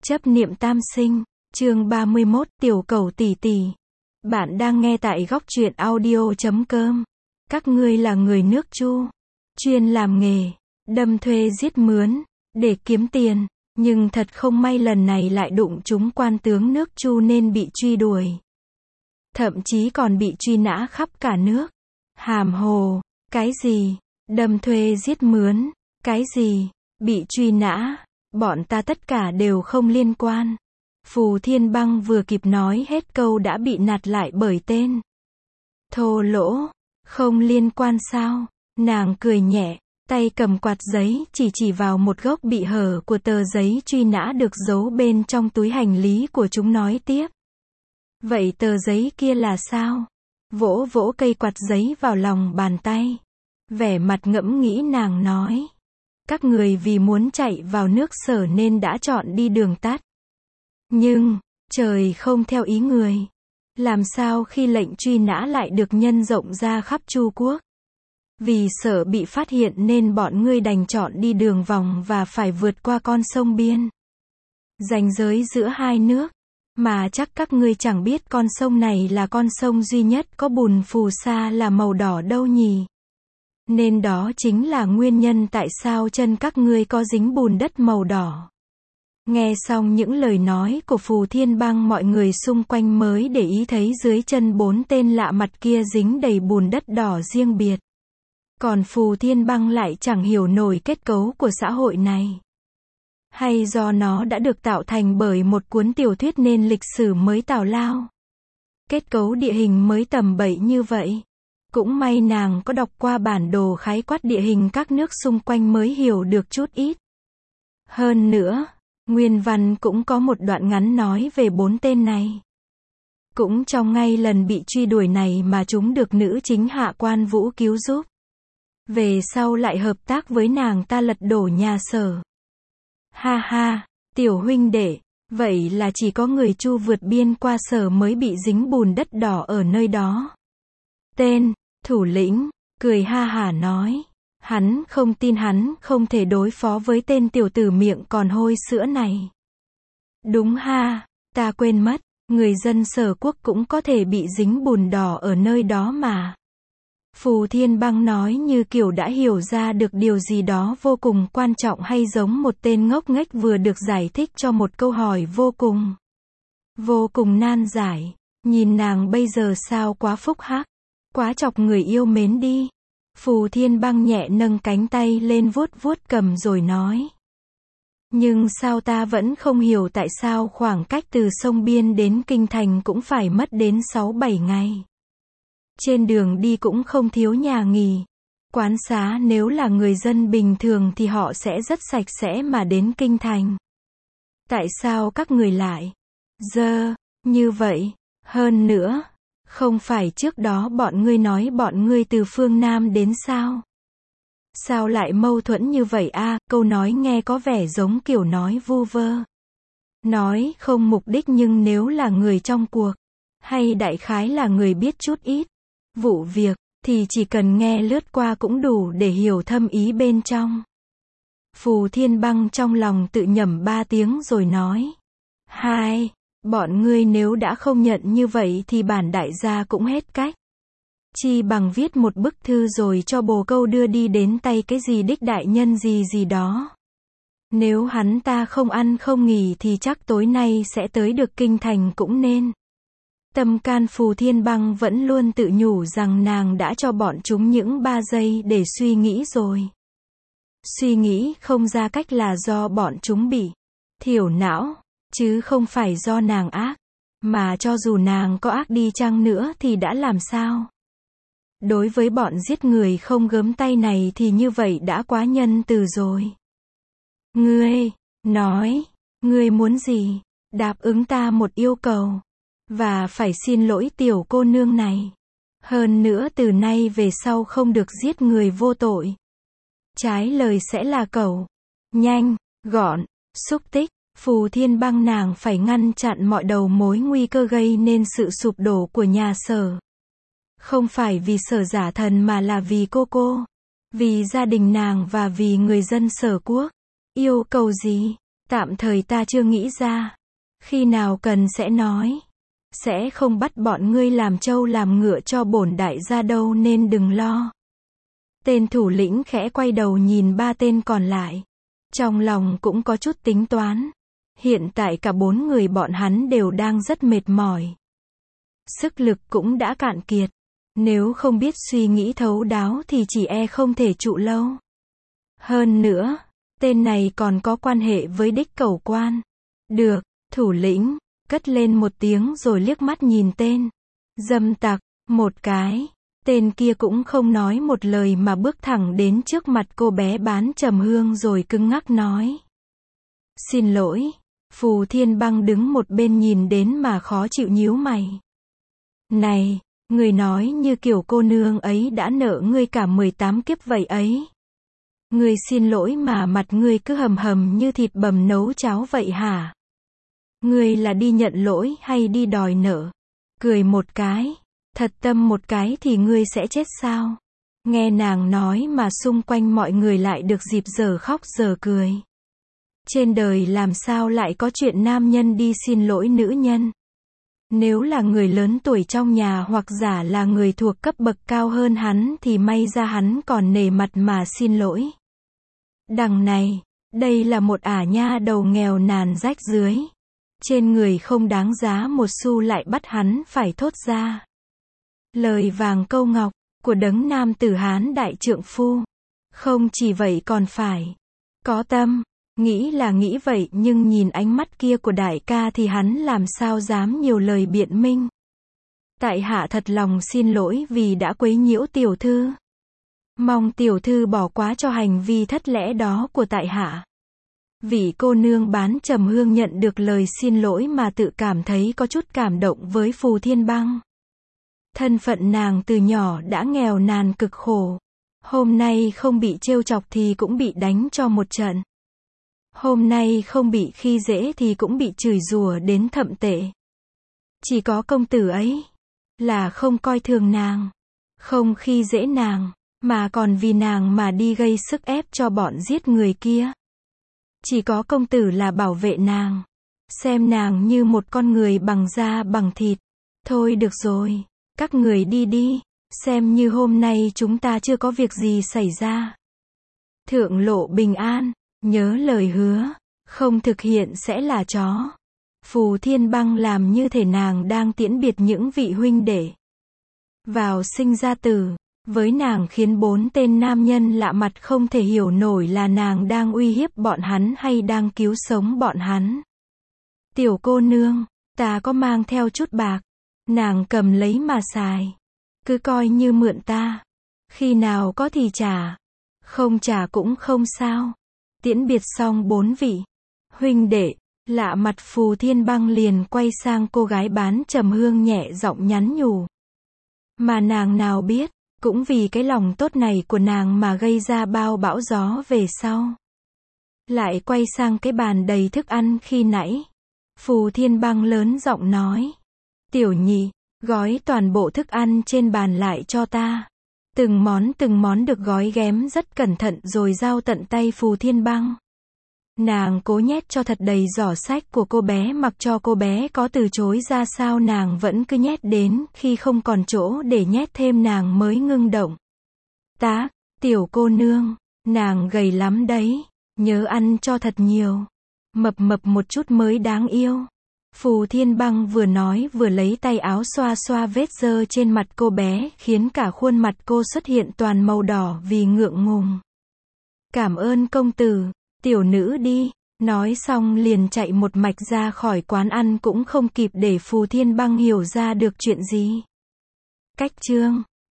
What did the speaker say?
Chấp niệm tam sinh, chương 31, tiểu cẩu tỷ tỷ. Bạn đang nghe tại góc truyện audio.com. Các ngươi là người nước Chu, chuyên làm nghề đâm thuê giết mướn để kiếm tiền, nhưng thật không may lần này lại đụng trúng quan tướng nước Chu nên bị truy đuổi. Thậm chí còn bị truy nã khắp cả nước. Hàm hồ, cái gì? Đâm thuê giết mướn, cái gì? Bị truy nã, bọn ta tất cả đều không liên quan. Phù Thiên Băng vừa kịp nói hết câu đã bị nạt lại bởi tên thô lỗ. Không liên quan sao? Nàng cười nhẹ, tay cầm quạt giấy chỉ vào một góc bị hở của tờ giấy truy nã được giấu bên trong túi hành lý của chúng nói tiếp. Vậy tờ giấy kia là sao? Vỗ vỗ cây quạt giấy vào lòng bàn tay. Vẻ mặt ngẫm nghĩ nàng nói. Các người vì muốn chạy vào nước Sở nên đã chọn đi đường tắt. Nhưng, trời không theo ý người. Làm sao khi lệnh truy nã lại được nhân rộng ra khắp Chu quốc? Vì sợ bị phát hiện nên bọn ngươi đành chọn đi đường vòng và phải vượt qua con sông biên ranh giới giữa hai nước. Mà chắc các ngươi chẳng biết con sông này là con sông duy nhất có bùn phù sa là màu đỏ đâu nhỉ? Nên đó chính là nguyên nhân tại sao chân các ngươi có dính bùn đất màu đỏ. Nghe xong những lời nói của Phù Thiên Băng, mọi người xung quanh mới để ý thấy dưới chân bốn tên lạ mặt kia dính đầy bùn đất đỏ riêng biệt. Còn Phù Thiên Băng lại chẳng hiểu nổi kết cấu của xã hội này. Hay do nó đã được tạo thành bởi một cuốn tiểu thuyết nên lịch sử mới tào lao. Kết cấu địa hình mới tầm bậy như vậy. Cũng may nàng có đọc qua bản đồ khái quát địa hình các nước xung quanh mới hiểu được chút ít. Hơn nữa, nguyên văn cũng có một đoạn ngắn nói về bốn tên này. Cũng trong ngay lần bị truy đuổi này mà chúng được nữ chính Hạ Quan Vũ cứu giúp. Về sau lại hợp tác với nàng ta lật đổ nhà Sở. Ha ha, tiểu huynh đệ, vậy là chỉ có người Chu vượt biên qua Sở mới bị dính bùn đất đỏ ở nơi đó. Tên thủ lĩnh cười ha hả nói, hắn không tin hắn không thể đối phó với tên tiểu tử miệng còn hôi sữa này. Đúng ha, ta quên mất, người dân Sở quốc cũng có thể bị dính bùn đỏ ở nơi đó mà. Phù Thiên Băng nói như kiểu đã hiểu ra được điều gì đó vô cùng quan trọng, hay giống một tên ngốc nghếch vừa được giải thích cho một câu hỏi vô cùng nan giải. Nhìn nàng bây giờ sao quá phúc hắc, quá chọc người yêu mến đi. Phù Thiên Băng nhẹ nâng cánh tay lên vuốt vuốt cầm rồi nói. Nhưng sao ta vẫn không hiểu tại sao khoảng cách từ sông Biên đến Kinh Thành cũng phải mất đến 6-7 ngày. Trên đường đi cũng không thiếu nhà nghỉ, quán xá, nếu là người dân bình thường thì họ sẽ rất sạch sẽ mà đến Kinh Thành. Tại sao các người lại như vậy? Hơn nữa, không phải trước đó bọn ngươi nói bọn ngươi từ phương Nam đến sao? Sao lại mâu thuẫn như vậy a? Câu nói nghe có vẻ giống kiểu nói vu vơ. Nói không mục đích, nhưng nếu là người trong cuộc, hay đại khái là người biết chút ít vụ việc, thì chỉ cần nghe lướt qua cũng đủ để hiểu thâm ý bên trong. Phù Thiên Băng trong lòng tự nhẩm 3 tiếng rồi nói. Hai, bọn ngươi nếu đã không nhận như vậy thì bản đại gia cũng hết cách. Chi bằng viết một bức thư rồi cho bồ câu đưa đi đến tay cái gì đích đại nhân gì đó. Nếu hắn ta không ăn không nghỉ thì chắc tối nay sẽ tới được Kinh Thành cũng nên. Tâm can Phù Thiên Băng vẫn luôn tự nhủ rằng nàng đã cho bọn chúng những 3 giây để suy nghĩ rồi. Suy nghĩ không ra cách là do bọn chúng bị thiểu não, chứ không phải do nàng ác. Mà cho dù nàng có ác đi chăng nữa thì đã làm sao? Đối với bọn giết người không gớm tay này thì như vậy đã quá nhân từ rồi. Ngươi nói, ngươi muốn gì? Đáp ứng ta một yêu cầu. Và phải xin lỗi tiểu cô nương này. Hơn nữa từ nay về sau không được giết người vô tội. Trái lời sẽ là cẩu. Nhanh, gọn, xúc tích. Phù Thiên Băng nàng phải ngăn chặn mọi đầu mối nguy cơ gây nên sự sụp đổ của nhà Sở. Không phải vì Sở giả thần mà là vì cô, vì gia đình nàng và vì người dân Sở quốc. Yêu cầu gì? Tạm thời ta chưa nghĩ ra. Khi nào cần sẽ nói. Sẽ không bắt bọn ngươi làm trâu làm ngựa cho bổn đại gia đâu nên đừng lo. Tên thủ lĩnh khẽ quay đầu nhìn ba tên còn lại. Trong lòng cũng có chút tính toán. Hiện tại cả 4 người bọn hắn đều đang rất mệt mỏi. Sức lực cũng đã cạn kiệt. Nếu không biết suy nghĩ thấu đáo thì chỉ e không thể trụ lâu. Hơn nữa, tên này còn có quan hệ với Đích Cẩu Quan. Được, thủ lĩnh, cất lên một tiếng rồi liếc mắt nhìn tên dâm tặc, một cái. Tên kia cũng không nói một lời mà bước thẳng đến trước mặt cô bé bán trầm hương rồi cứng ngắc nói. Xin lỗi. Phù Thiên Băng đứng một bên nhìn đến mà khó chịu nhíu mày. Này, người nói như kiểu cô nương ấy đã nợ ngươi cả 18 kiếp vậy ấy. Ngươi xin lỗi mà mặt ngươi cứ hầm hầm như thịt bầm nấu cháo vậy hả? Ngươi là đi nhận lỗi hay đi đòi nợ? Cười một cái. Thật tâm một cái thì ngươi sẽ chết sao? Nghe nàng nói mà xung quanh mọi người lại được dịp giờ khóc giờ cười. Trên đời làm sao lại có chuyện nam nhân đi xin lỗi nữ nhân? Nếu là người lớn tuổi trong nhà hoặc giả là người thuộc cấp bậc cao hơn hắn thì may ra hắn còn nể mặt mà xin lỗi. Đằng này, đây là một ả nha đầu nghèo nàn rách rưới. Trên người không đáng giá một xu lại bắt hắn phải thốt ra. Lời vàng câu ngọc của đấng nam tử Hán đại trượng phu. Không chỉ vậy còn phải có tâm. Nghĩ là nghĩ vậy nhưng nhìn ánh mắt kia của đại ca thì hắn làm sao dám nhiều lời biện minh. Tại hạ thật lòng xin lỗi vì đã quấy nhiễu tiểu thư. Mong tiểu thư bỏ qua cho hành vi thất lễ đó của tại hạ. Vị cô nương bán trầm hương nhận được lời xin lỗi mà tự cảm thấy có chút cảm động với Phù Thiên Băng. Thân phận nàng từ nhỏ đã nghèo nàn cực khổ. Hôm nay không bị trêu chọc thì cũng bị đánh cho một trận. Hôm nay không bị khi dễ thì cũng bị chửi rủa đến thậm tệ. Chỉ có công tử ấy là không coi thường nàng, không khi dễ nàng, mà còn vì nàng mà đi gây sức ép cho bọn giết người kia. Chỉ có công tử là bảo vệ nàng, xem nàng như một con người bằng da bằng thịt. Thôi được rồi, các người đi đi, xem như hôm nay chúng ta chưa có việc gì xảy ra. Thượng lộ bình an. Nhớ lời hứa, không thực hiện sẽ là chó. Phù Thiên Băng làm như thể nàng đang tiễn biệt những vị huynh đệ vào sinh ra tử. Với nàng khiến 4 tên nam nhân lạ mặt không thể hiểu nổi là nàng đang uy hiếp bọn hắn hay đang cứu sống bọn hắn. Tiểu cô nương, ta có mang theo chút bạc. Nàng cầm lấy mà xài. Cứ coi như mượn ta. Khi nào có thì trả. Không trả cũng không sao. Tiễn biệt xong 4 vị huynh đệ, lạ mặt Phù Thiên Băng liền quay sang cô gái bán trầm hương nhẹ giọng nhắn nhủ. Mà nàng nào biết, cũng vì cái lòng tốt này của nàng mà gây ra bao bão gió về sau. Lại quay sang cái bàn đầy thức ăn khi nãy. Phù Thiên Băng lớn giọng nói. Tiểu nhị, gói toàn bộ thức ăn trên bàn lại cho ta. Từng món được gói ghém rất cẩn thận rồi giao tận tay Phù Thiên Băng. Nàng cố nhét cho thật đầy giỏ sách của cô bé, mặc cho cô bé có từ chối ra sao nàng vẫn cứ nhét đến khi không còn chỗ để nhét thêm nàng mới ngưng động. Tá, tiểu cô nương, nàng gầy lắm đấy, nhớ ăn cho thật nhiều. Mập mập một chút mới đáng yêu. Phù Thiên Băng vừa nói vừa lấy tay áo xoa xoa vết dơ trên mặt cô bé, khiến cả khuôn mặt cô xuất hiện toàn màu đỏ vì ngượng ngùng. Cảm ơn công tử, tiểu nữ đi. Nói xong liền chạy một mạch ra khỏi quán ăn cũng không kịp để Phù Thiên Băng hiểu ra được chuyện gì. Cách chương